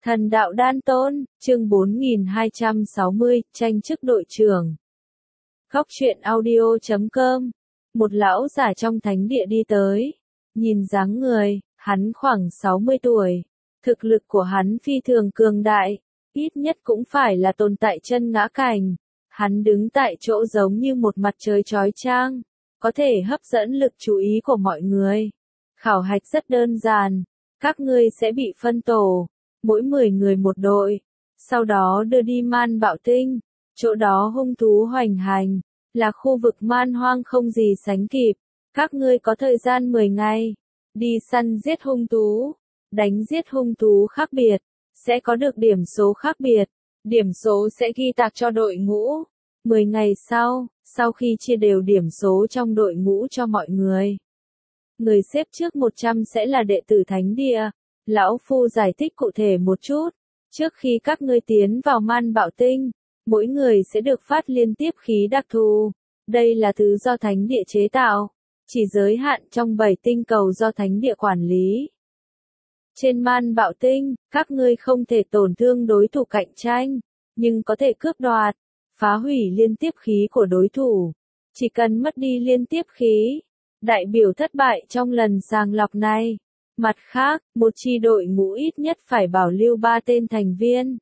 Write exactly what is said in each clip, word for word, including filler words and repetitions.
Thần đạo đan tôn, chương bốn nghìn hai trăm sáu mươi, tranh chức đội trưởng. Góc truyện audio chấm com. Một lão giả trong thánh địa đi tới. Nhìn dáng người, hắn khoảng sáu mươi tuổi. Thực lực của hắn phi thường cường đại, ít nhất cũng phải là tồn tại chân ngã cảnh. Hắn đứng tại chỗ giống như một mặt trời chói chang, có thể hấp dẫn lực chú ý của mọi người. Khảo hạch rất đơn giản, các ngươi sẽ bị phân tổ, mỗi mười người một đội, sau đó đưa đi Man Bạo Tinh, chỗ đó hung thú hoành hành, là khu vực man hoang không gì sánh kịp. Các ngươi có thời gian mười ngày, đi săn giết hung thú, đánh giết hung thú khác biệt, sẽ có được điểm số khác biệt, điểm số sẽ ghi tag cho đội ngũ. mười ngày sau, sau khi chia đều điểm số trong đội ngũ cho mọi người, người xếp trước một trăm sẽ là đệ tử thánh địa. Lão Phu giải thích cụ thể một chút, trước khi các ngươi tiến vào Man Bạo Tinh, mỗi người sẽ được phát liên tiếp khí đặc thù. Đây là thứ do thánh địa chế tạo, chỉ giới hạn trong bảy tinh cầu do thánh địa quản lý. Trên Man Bạo Tinh, các ngươi không thể tổn thương đối thủ cạnh tranh, nhưng có thể cướp đoạt, phá hủy liên tiếp khí của đối thủ. Chỉ cần mất đi liên tiếp khí, đại biểu thất bại trong lần sàng lọc này. Mặt khác, một chi đội ngũ ít nhất phải bảo lưu ba tên thành viên.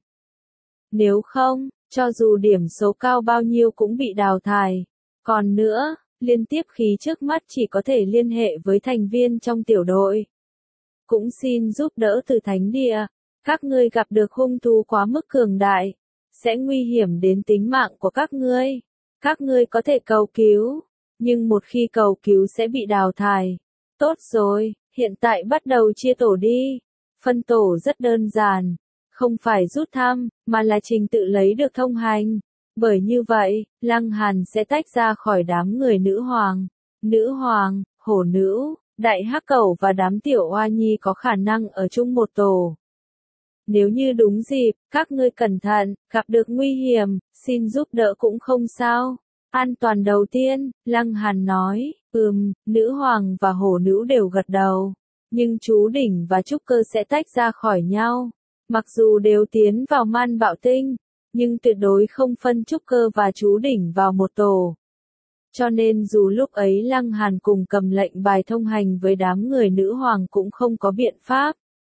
Nếu không, cho dù điểm số cao bao nhiêu cũng bị đào thải. Còn nữa, liên tiếp khí trước mắt chỉ có thể liên hệ với thành viên trong tiểu đội. Cũng xin giúp đỡ từ thánh địa. Các ngươi gặp được hung thú quá mức cường đại, sẽ nguy hiểm đến tính mạng của các ngươi. Các ngươi có thể cầu cứu, nhưng một khi cầu cứu sẽ bị đào thải. Tốt rồi. Hiện tại bắt đầu chia tổ đi. Phân tổ rất đơn giản, không phải rút thăm, mà là trình tự lấy được thông hành. Bởi như vậy, Lăng Hàn sẽ tách ra khỏi đám người nữ hoàng, nữ hoàng, hổ nữ, đại hắc cẩu và đám tiểu oa nhi có khả năng ở chung một tổ. Nếu như đúng dịp, các ngươi cẩn thận, gặp được nguy hiểm, xin giúp đỡ cũng không sao. An toàn đầu tiên, Lăng Hàn nói. Ừm, nữ hoàng và hổ nữ đều gật đầu. Nhưng chú đỉnh và trúc cơ sẽ tách ra khỏi nhau. Mặc dù đều tiến vào Man Bạo Tinh, nhưng tuyệt đối không phân trúc cơ và chú đỉnh vào một tổ. Cho nên dù lúc ấy Lăng Hàn cùng cầm lệnh bài thông hành với đám người nữ hoàng cũng không có biện pháp.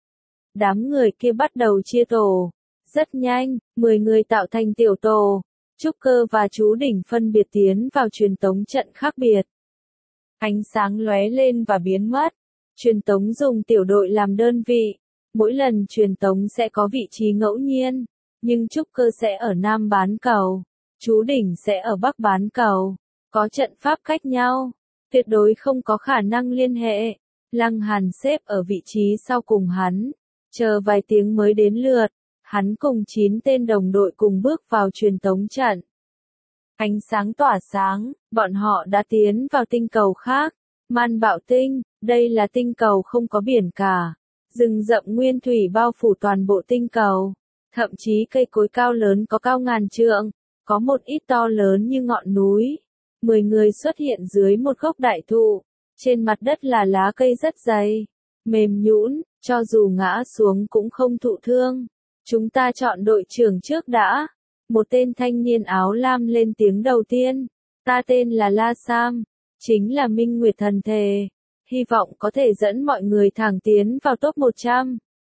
Đám người kia bắt đầu chia tổ. Rất nhanh, mười người tạo thành tiểu tổ. Trúc cơ và chú đỉnh phân biệt tiến vào truyền tống trận khác biệt. Ánh sáng lóe lên và biến mất. Truyền tống dùng tiểu đội làm đơn vị. Mỗi lần truyền tống sẽ có vị trí ngẫu nhiên. Nhưng trúc cơ sẽ ở Nam bán cầu. Chú đỉnh sẽ ở Bắc bán cầu. Có trận pháp cách nhau. Tuyệt đối không có khả năng liên hệ. Lăng Hàn xếp ở vị trí sau cùng hắn. Chờ vài tiếng mới đến lượt. Hắn cùng chín tên đồng đội cùng bước vào truyền tống trận. Ánh sáng tỏa sáng, bọn họ đã tiến vào tinh cầu khác. Man Bạo Tinh, đây là tinh cầu không có biển cả. Rừng rậm nguyên thủy bao phủ toàn bộ tinh cầu. Thậm chí cây cối cao lớn có cao ngàn trượng, có một ít to lớn như ngọn núi. Mười người xuất hiện dưới một gốc đại thụ. Trên mặt đất là lá cây rất dày, mềm nhũn, cho dù ngã xuống cũng không thụ thương. Chúng ta chọn đội trưởng trước đã. Một tên thanh niên áo lam lên tiếng đầu tiên. Ta tên là La Sam, chính là Minh Nguyệt thần thể. Hy vọng có thể dẫn mọi người thẳng tiến vào top một trăm.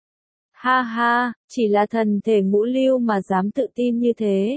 Ha ha, chỉ là thần thể ngũ lưu mà dám tự tin như thế.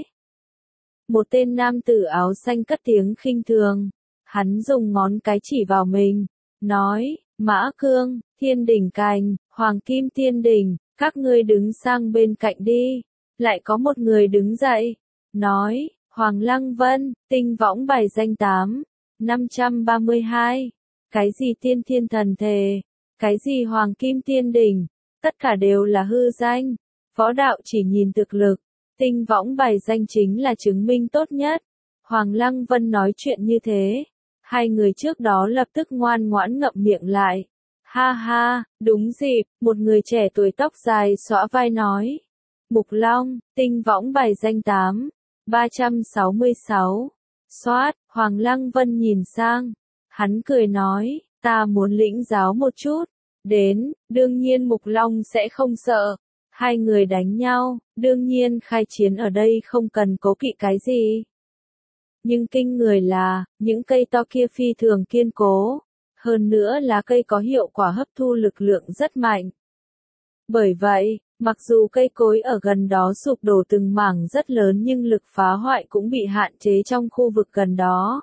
Một tên nam tử áo xanh cất tiếng khinh thường. Hắn dùng ngón cái chỉ vào mình, nói, Mã Cương, Thiên Đỉnh Cành, Hoàng Kim Thiên Đỉnh, các ngươi đứng sang bên cạnh đi. Lại có một người đứng dậy, nói, Hoàng Lăng Vân, tinh võng bài danh tám, năm trăm ba mươi hai. Cái gì tiên thiên thần thể, cái gì Hoàng Kim Tiên Đỉnh, tất cả đều là hư danh. Võ đạo chỉ nhìn thực lực, tinh võng bài danh chính là chứng minh tốt nhất. Hoàng Lăng Vân nói chuyện như thế, hai người trước đó lập tức ngoan ngoãn ngậm miệng lại. Ha ha, đúng dịp, một người trẻ tuổi tóc dài xõa vai nói. Mục Long, tinh võng bài danh tám, ba trăm sáu mươi sáu. Xoát, Hoàng Lăng Vân nhìn sang. Hắn cười nói, ta muốn lĩnh giáo một chút. Đến, đương nhiên Mục Long sẽ không sợ. Hai người đánh nhau, đương nhiên khai chiến ở đây không cần cố kỵ cái gì. Nhưng kinh người là, những cây to kia phi thường kiên cố. Hơn nữa lá cây có hiệu quả hấp thu lực lượng rất mạnh. Bởi vậy, mặc dù cây cối ở gần đó sụp đổ từng mảng rất lớn nhưng lực phá hoại cũng bị hạn chế trong khu vực gần đó.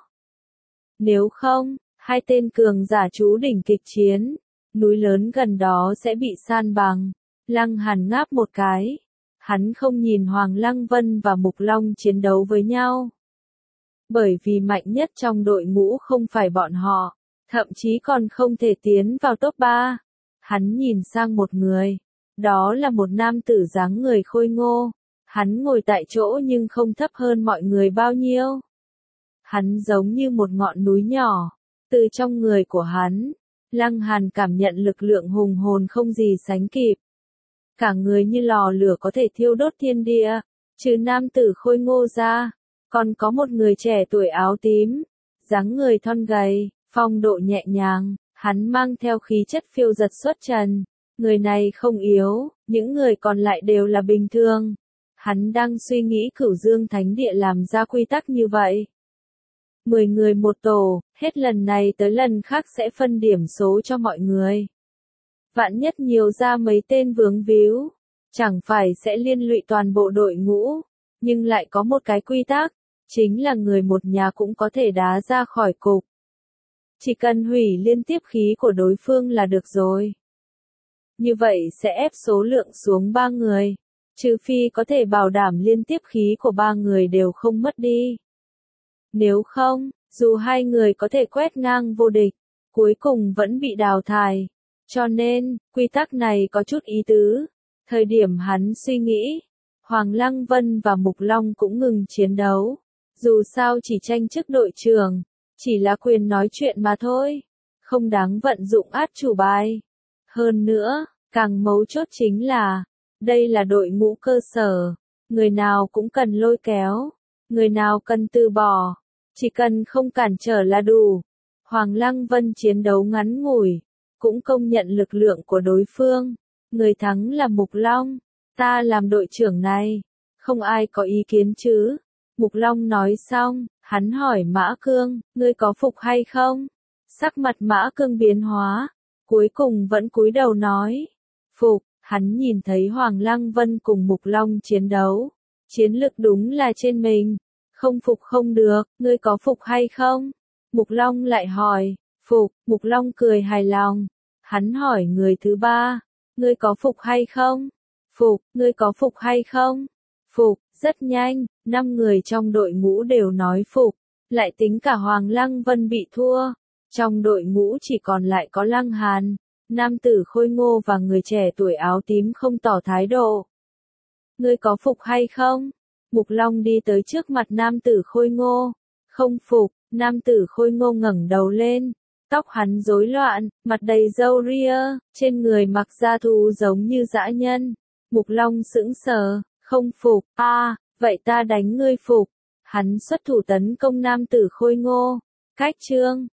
Nếu không, hai tên cường giả trú đỉnh kịch chiến, núi lớn gần đó sẽ bị san bằng. Lăng Hàn ngáp một cái. Hắn không nhìn Hoàng Lăng Vân và Mục Long chiến đấu với nhau. Bởi vì mạnh nhất trong đội ngũ không phải bọn họ, thậm chí còn không thể tiến vào top ba. Hắn nhìn sang một người. Đó là một nam tử dáng người khôi ngô. Hắn ngồi tại chỗ nhưng không thấp hơn mọi người bao nhiêu. Hắn giống như một ngọn núi nhỏ. Từ trong người của hắn, Lăng Hàn cảm nhận lực lượng hùng hồn không gì sánh kịp. Cả người như lò lửa có thể thiêu đốt thiên địa. Trừ nam tử khôi ngô ra, còn có một người trẻ tuổi áo tím, dáng người thon gầy, phong độ nhẹ nhàng, hắn mang theo khí chất phiêu dật xuất trần. Người này không yếu, những người còn lại đều là bình thường. Hắn đang suy nghĩ Cửu Dương Thánh Địa làm ra quy tắc như vậy. Mười người một tổ, hết lần này tới lần khác sẽ phân điểm số cho mọi người. Vạn nhất nhiều ra mấy tên vướng víu, chẳng phải sẽ liên lụy toàn bộ đội ngũ, nhưng lại có một cái quy tắc, chính là người một nhà cũng có thể đá ra khỏi cục. Chỉ cần hủy liên tiếp khí của đối phương là được rồi. Như vậy sẽ ép số lượng xuống ba người, trừ phi có thể bảo đảm liên tiếp khí của ba người đều không mất đi. Nếu không, dù hai người có thể quét ngang vô địch, cuối cùng vẫn bị đào thải. Cho nên, quy tắc này có chút ý tứ. Thời điểm hắn suy nghĩ, Hoàng Lăng Vân và Mục Long cũng ngừng chiến đấu. Dù sao chỉ tranh chức đội trưởng, chỉ là quyền nói chuyện mà thôi, không đáng vận dụng át chủ bài. Hơn nữa, càng mấu chốt chính là, đây là đội ngũ cơ sở, người nào cũng cần lôi kéo, người nào cần từ bỏ, chỉ cần không cản trở là đủ. Hoàng Lăng Vân chiến đấu ngắn ngủi, cũng công nhận lực lượng của đối phương. Người thắng là Mục Long, ta làm đội trưởng này, không ai có ý kiến chứ. Mục Long nói xong, hắn hỏi Mã Cương, ngươi có phục hay không? Sắc mặt Mã Cương biến hóa, cuối cùng vẫn cúi đầu nói, phục. Hắn nhìn thấy Hoàng Lăng Vân cùng Mục Long chiến đấu, chiến lực đúng là trên mình, không phục không được, ngươi có phục hay không? Mục Long lại hỏi, phục. Mục Long cười hài lòng, hắn hỏi người thứ ba, ngươi có phục hay không? Phục. Ngươi có phục hay không? Phục. Rất nhanh, năm người trong đội ngũ đều nói phục, lại tính cả Hoàng Lăng Vân bị thua. Trong đội ngũ chỉ còn lại có Lăng Hàn, nam tử khôi ngô và người trẻ tuổi áo tím không tỏ thái độ. Ngươi có phục hay không? Mục Long đi tới trước mặt nam tử khôi ngô. Không phục. Nam tử khôi ngô ngẩng đầu lên, tóc hắn rối loạn, mặt đầy râu ria, trên người mặc da thú giống như dã nhân. Mục Long sững sờ, không phục, a, à, vậy ta đánh ngươi phục. Hắn xuất thủ tấn công nam tử khôi ngô. Cách chương